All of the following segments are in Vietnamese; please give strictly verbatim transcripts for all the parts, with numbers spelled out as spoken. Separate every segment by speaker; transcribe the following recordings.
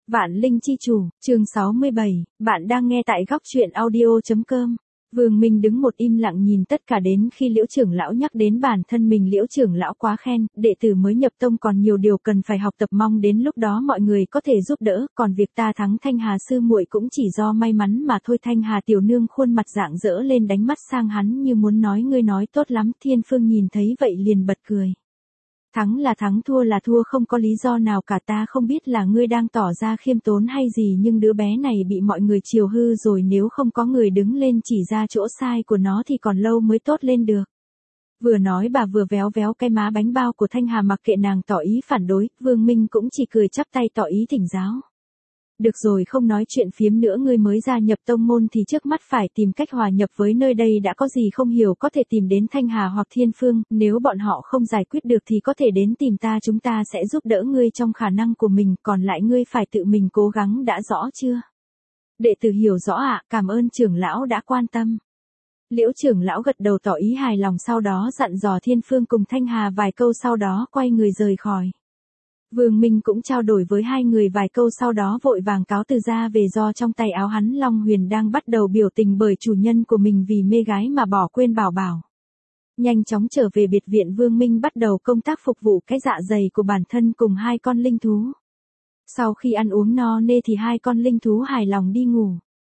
Speaker 1: Vạn Linh chi chủ, chương sáu mươi bảy, bạn đang nghe tại góc truyện audio chấm com. Vương Minh đứng một im lặng nhìn tất cả đến khi Liễu trưởng lão nhắc đến bản thân mình. Liễu trưởng lão quá khen, đệ tử mới nhập tông còn nhiều điều cần phải học tập, mong đến lúc đó mọi người có thể giúp đỡ, còn việc ta thắng Thanh Hà sư muội cũng chỉ do may mắn mà thôi. Thanh Hà tiểu nương khuôn mặt rạng rỡ lên, đánh mắt sang hắn như muốn nói ngươi nói tốt lắm. Thiên Phương nhìn thấy vậy liền bật cười. Thắng là thắng, thua là thua, không có lý do nào cả. Ta không biết là ngươi đang tỏ ra khiêm tốn hay gì, nhưng đứa bé này bị mọi người chiều hư rồi, nếu không có người đứng lên chỉ ra chỗ sai của nó thì còn lâu mới tốt lên được. Vừa nói bà vừa véo véo cái má bánh bao của Thanh Hà, mặc kệ nàng tỏ ý phản đối, Vương Minh cũng chỉ cười chắp tay tỏ ý thỉnh giáo. Được rồi, không nói chuyện phiếm nữa, ngươi mới gia nhập tông môn thì trước mắt phải tìm cách hòa nhập với nơi đây đã, có gì không hiểu có thể tìm đến Thanh Hà hoặc Thiên Phương, nếu bọn họ không giải quyết được thì có thể đến tìm ta, chúng ta sẽ giúp đỡ ngươi trong khả năng của mình, còn lại ngươi phải tự mình cố gắng, đã rõ chưa? Đệ tử hiểu rõ ạ, cảm ơn trưởng lão đã quan tâm. Liễu trưởng lão gật đầu tỏ ý hài lòng, sau đó dặn dò Thiên Phương cùng Thanh Hà vài câu, sau đó quay người rời khỏi. Vương Minh cũng trao đổi với hai người vài câu, sau đó vội vàng cáo từ ra về, do trong tay áo hắn Long Huyền đang bắt đầu biểu tình bởi chủ nhân của mình vì mê gái mà bỏ quên bảo bảo. Nhanh chóng trở về biệt viện, Vương Minh bắt đầu công tác phục vụ cái dạ dày của bản thân cùng hai con linh thú. Sau khi ăn uống no nê thì hai con linh thú hài lòng đi ngủ.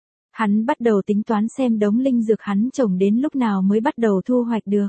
Speaker 1: Hắn bắt đầu tính toán xem đống linh dược hắn trồng đến lúc nào mới bắt đầu thu hoạch được.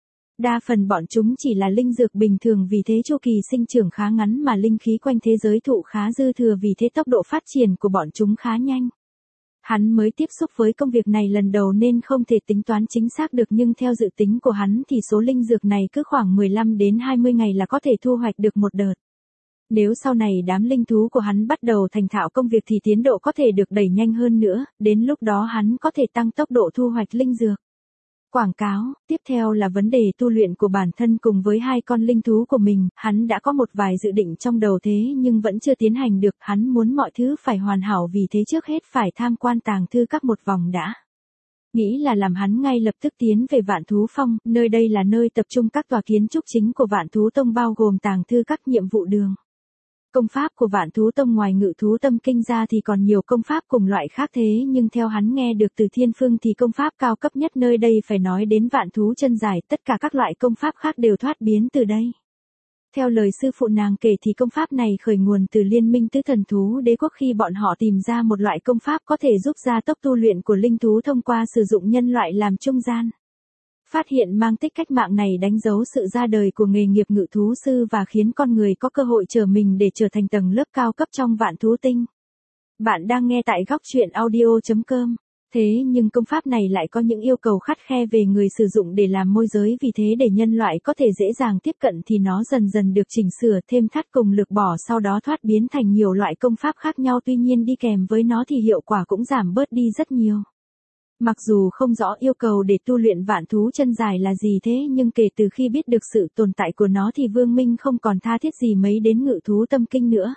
Speaker 1: Đa phần bọn chúng chỉ là linh dược bình thường, vì thế chu kỳ sinh trưởng khá ngắn mà linh khí quanh thế giới thụ khá dư thừa, vì thế tốc độ phát triển của bọn chúng khá nhanh. Hắn mới tiếp xúc với công việc này lần đầu nên không thể tính toán chính xác được, nhưng theo dự tính của hắn thì số linh dược này cứ khoảng mười lăm đến hai mươi ngày là có thể thu hoạch được một đợt. Nếu sau này đám linh thú của hắn bắt đầu thành thạo công việc thì tiến độ có thể được đẩy nhanh hơn nữa, đến lúc đó hắn có thể tăng tốc độ thu hoạch linh dược. Quảng cáo, tiếp theo là vấn đề tu luyện của bản thân cùng với hai con linh thú của mình, hắn đã có một vài dự định trong đầu thế nhưng vẫn chưa tiến hành được, hắn muốn mọi thứ phải hoàn hảo, vì thế trước hết phải tham quan tàng thư các một vòng đã. Nghĩ là làm, hắn ngay lập tức tiến về Vạn Thú Phong, nơi đây là nơi tập trung các tòa kiến trúc chính của Vạn Thú Tông, bao gồm tàng thư các, nhiệm vụ đường. Công pháp của Vạn Thú Tông ngoài Ngự Thú Tâm Kinh ra thì còn nhiều công pháp cùng loại khác, thế nhưng theo hắn nghe được từ Thiên Phương thì công pháp cao cấp nhất nơi đây phải nói đến Vạn Thú Chân Giải, tất cả các loại công pháp khác đều thoát biến từ đây. Theo lời sư phụ nàng kể thì công pháp này khởi nguồn từ Liên minh Tứ Thần Thú Đế quốc, khi bọn họ tìm ra một loại công pháp có thể giúp gia tốc tu luyện của linh thú thông qua sử dụng nhân loại làm trung gian. Phát hiện mang tích cách mạng này đánh dấu sự ra đời của nghề nghiệp ngự thú sư và khiến con người có cơ hội trở mình để trở thành tầng lớp cao cấp trong Vạn Thú Tinh. Bạn đang nghe tại góc truyện audio chấm com. Thế nhưng công pháp này lại có những yêu cầu khắt khe về người sử dụng để làm môi giới, vì thế để nhân loại có thể dễ dàng tiếp cận thì nó dần dần được chỉnh sửa, thêm thắt cùng lực bỏ, sau đó thoát biến thành nhiều loại công pháp khác nhau, tuy nhiên đi kèm với nó thì hiệu quả cũng giảm bớt đi rất nhiều. Mặc dù không rõ yêu cầu để tu luyện Vạn Thú Chân Giải là gì, thế nhưng kể từ khi biết được sự tồn tại của nó thì Vương Minh không còn tha thiết gì mấy đến Ngự Thú Tâm Kinh nữa.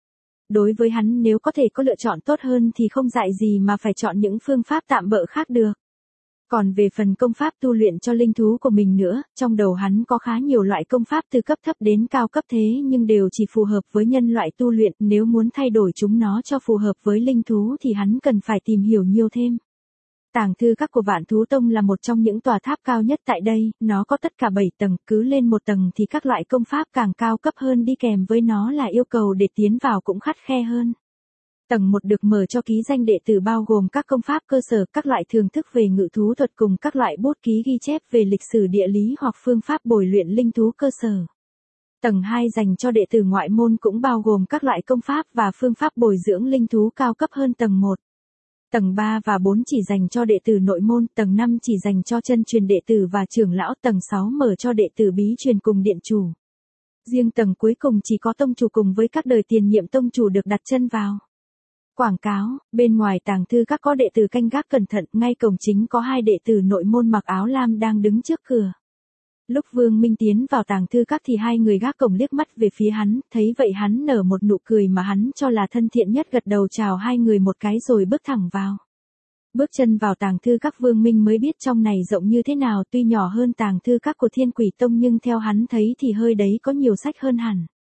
Speaker 1: Đối với hắn, nếu có thể có lựa chọn tốt hơn thì không dại gì mà phải chọn những phương pháp tạm bợ khác được. Còn về phần công pháp tu luyện cho linh thú của mình nữa, trong đầu hắn có khá nhiều loại công pháp từ cấp thấp đến cao cấp, thế nhưng đều chỉ phù hợp với nhân loại tu luyện, nếu muốn thay đổi chúng nó cho phù hợp với linh thú thì hắn cần phải tìm hiểu nhiều thêm. Tàng thư các của Vạn Thú Tông là một trong những tòa tháp cao nhất tại đây, nó có tất cả bảy tầng, cứ lên một tầng thì các loại công pháp càng cao cấp hơn, đi kèm với nó là yêu cầu để tiến vào cũng khắt khe hơn. Tầng một được mở cho ký danh đệ tử, bao gồm các công pháp cơ sở, các loại thưởng thức về ngự thú thuật cùng các loại bút ký ghi chép về lịch sử địa lý hoặc phương pháp bồi luyện linh thú cơ sở. Tầng hai dành cho đệ tử ngoại môn, cũng bao gồm các loại công pháp và phương pháp bồi dưỡng linh thú cao cấp hơn tầng một. Tầng ba và bốn chỉ dành cho đệ tử nội môn, tầng năm chỉ dành cho chân truyền đệ tử và trưởng lão, tầng sáu mở cho đệ tử bí truyền cùng điện chủ. Riêng tầng cuối cùng chỉ có tông chủ cùng với các đời tiền nhiệm tông chủ được đặt chân vào. Quảng cáo, bên ngoài tàng thư các có đệ tử canh gác cẩn thận, ngay cổng chính có hai đệ tử nội môn mặc áo lam đang đứng trước cửa. Lúc Vương Minh tiến vào tàng thư các thì hai người gác cổng liếc mắt về phía hắn, thấy vậy hắn nở một nụ cười mà hắn cho là thân thiện nhất, gật đầu chào hai người một cái rồi bước thẳng vào. Bước chân vào tàng thư các, Vương Minh mới biết trong này rộng như thế nào, tuy nhỏ hơn tàng thư các của Thiên Quỷ Tông nhưng theo hắn thấy thì hơi đấy có nhiều sách hơn hẳn.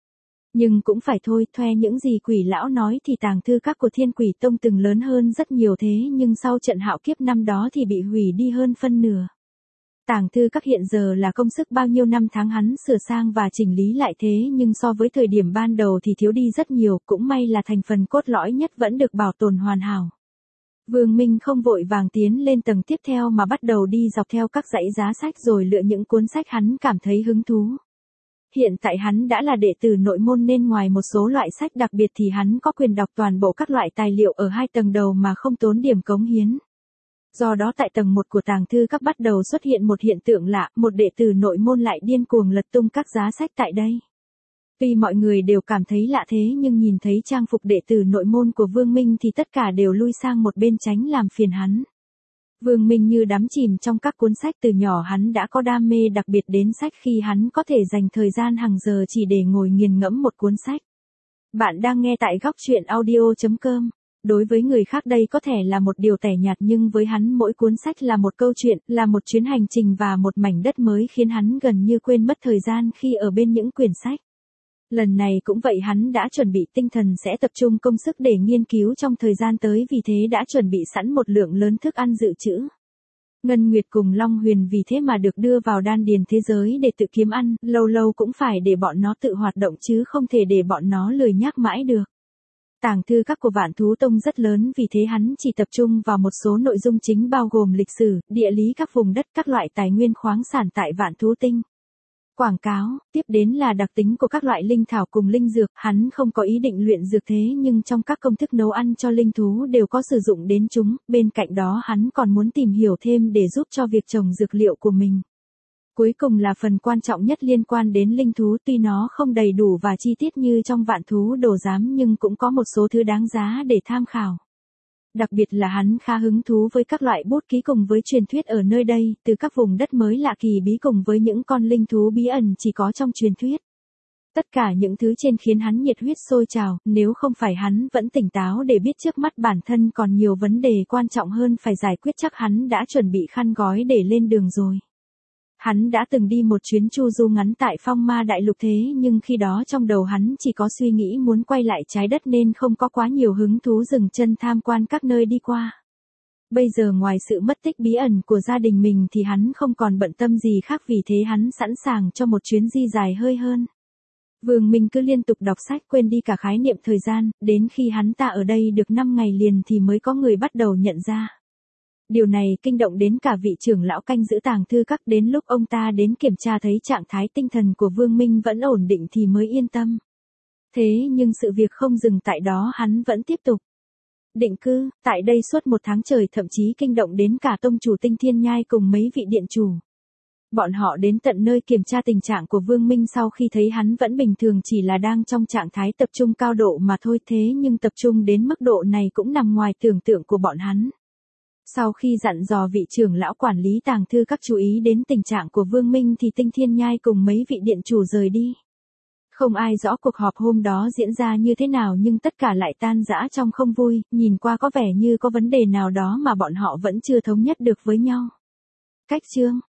Speaker 1: Nhưng cũng phải thôi, khoe những gì Quỷ lão nói thì tàng thư các của Thiên Quỷ Tông từng lớn hơn rất nhiều thế nhưng sau trận hạo kiếp năm đó thì bị hủy đi hơn phân nửa. Tàng thư các hiện giờ là công sức bao nhiêu năm tháng hắn sửa sang và chỉnh lý lại thế nhưng so với thời điểm ban đầu thì thiếu đi rất nhiều, cũng may là thành phần cốt lõi nhất vẫn được bảo tồn hoàn hảo. Vương Minh không vội vàng tiến lên tầng tiếp theo mà bắt đầu đi dọc theo các dãy giá sách rồi lựa những cuốn sách hắn cảm thấy hứng thú. Hiện tại hắn đã là đệ tử nội môn nên ngoài một số loại sách đặc biệt thì hắn có quyền đọc toàn bộ các loại tài liệu ở hai tầng đầu mà không tốn điểm cống hiến. Do đó tại tầng một của tàng thư các bắt đầu xuất hiện một hiện tượng lạ, một đệ tử nội môn lại điên cuồng lật tung các giá sách tại đây. Tuy mọi người đều cảm thấy lạ thế nhưng nhìn thấy trang phục đệ tử nội môn của Vương Minh thì tất cả đều lui sang một bên tránh làm phiền hắn. Vương Minh như đắm chìm trong các cuốn sách, từ nhỏ hắn đã có đam mê đặc biệt đến sách khi hắn có thể dành thời gian hàng giờ chỉ để ngồi nghiền ngẫm một cuốn sách. Bạn đang nghe tại góc truyện audio chấm com. Đối với người khác đây có thể là một điều tẻ nhạt nhưng với hắn mỗi cuốn sách là một câu chuyện, là một chuyến hành trình và một mảnh đất mới khiến hắn gần như quên mất thời gian khi ở bên những quyển sách. Lần này cũng vậy, hắn đã chuẩn bị tinh thần sẽ tập trung công sức để nghiên cứu trong thời gian tới, vì thế đã chuẩn bị sẵn một lượng lớn thức ăn dự trữ. Ngân Nguyệt cùng Long Huyền vì thế mà được đưa vào đan điền thế giới để tự kiếm ăn, lâu lâu cũng phải để bọn nó tự hoạt động chứ không thể để bọn nó lười nhác mãi được. Tàng thư các của Vạn Thú Tông rất lớn vì thế hắn chỉ tập trung vào một số nội dung chính bao gồm lịch sử, địa lý các vùng đất, các loại tài nguyên khoáng sản tại Vạn Thú Tinh. Quảng cáo, tiếp đến là đặc tính của các loại linh thảo cùng linh dược, hắn không có ý định luyện dược thế nhưng trong các công thức nấu ăn cho linh thú đều có sử dụng đến chúng, bên cạnh đó hắn còn muốn tìm hiểu thêm để giúp cho việc trồng dược liệu của mình. Cuối cùng là phần quan trọng nhất liên quan đến linh thú, tuy nó không đầy đủ và chi tiết như trong Vạn Thú Đồ Giám nhưng cũng có một số thứ đáng giá để tham khảo. Đặc biệt là hắn khá hứng thú với các loại bút ký cùng với truyền thuyết ở nơi đây, từ các vùng đất mới lạ kỳ bí cùng với những con linh thú bí ẩn chỉ có trong truyền thuyết. Tất cả những thứ trên khiến hắn nhiệt huyết sôi trào, nếu không phải hắn vẫn tỉnh táo để biết trước mắt bản thân còn nhiều vấn đề quan trọng hơn phải giải quyết, chắc hắn đã chuẩn bị khăn gói để lên đường rồi. Hắn đã từng đi một chuyến chu du ngắn tại Phong Ma Đại Lục thế nhưng khi đó trong đầu hắn chỉ có suy nghĩ muốn quay lại trái đất nên không có quá nhiều hứng thú dừng chân tham quan các nơi đi qua. Bây giờ ngoài sự mất tích bí ẩn của gia đình mình thì hắn không còn bận tâm gì khác, vì thế hắn sẵn sàng cho một chuyến di dài hơi hơn. Vương Minh cứ liên tục đọc sách quên đi cả khái niệm thời gian, đến khi hắn ta ở đây được năm ngày liền thì mới có người bắt đầu nhận ra. Điều này kinh động đến cả vị trưởng lão canh giữ tàng thư các, đến lúc ông ta đến kiểm tra thấy trạng thái tinh thần của Vương Minh vẫn ổn định thì mới yên tâm. Thế nhưng sự việc không dừng tại đó, hắn vẫn tiếp tục định cư tại đây suốt một tháng trời, thậm chí kinh động đến cả tông chủ Tinh Thiên Nhai cùng mấy vị điện chủ. Bọn họ đến tận nơi kiểm tra tình trạng của Vương Minh sau khi thấy hắn vẫn bình thường, chỉ là đang trong trạng thái tập trung cao độ mà thôi, thế nhưng tập trung đến mức độ này cũng nằm ngoài tưởng tượng của bọn hắn. Sau khi dặn dò vị trưởng lão quản lý tàng thư các chú ý đến tình trạng của Vương Minh thì Tinh Thiên Nhai cùng mấy vị điện chủ rời đi. Không ai rõ cuộc họp hôm đó diễn ra như thế nào nhưng tất cả lại tan rã trong không vui, nhìn qua có vẻ như có vấn đề nào đó mà bọn họ vẫn chưa thống nhất được với nhau. Cách chương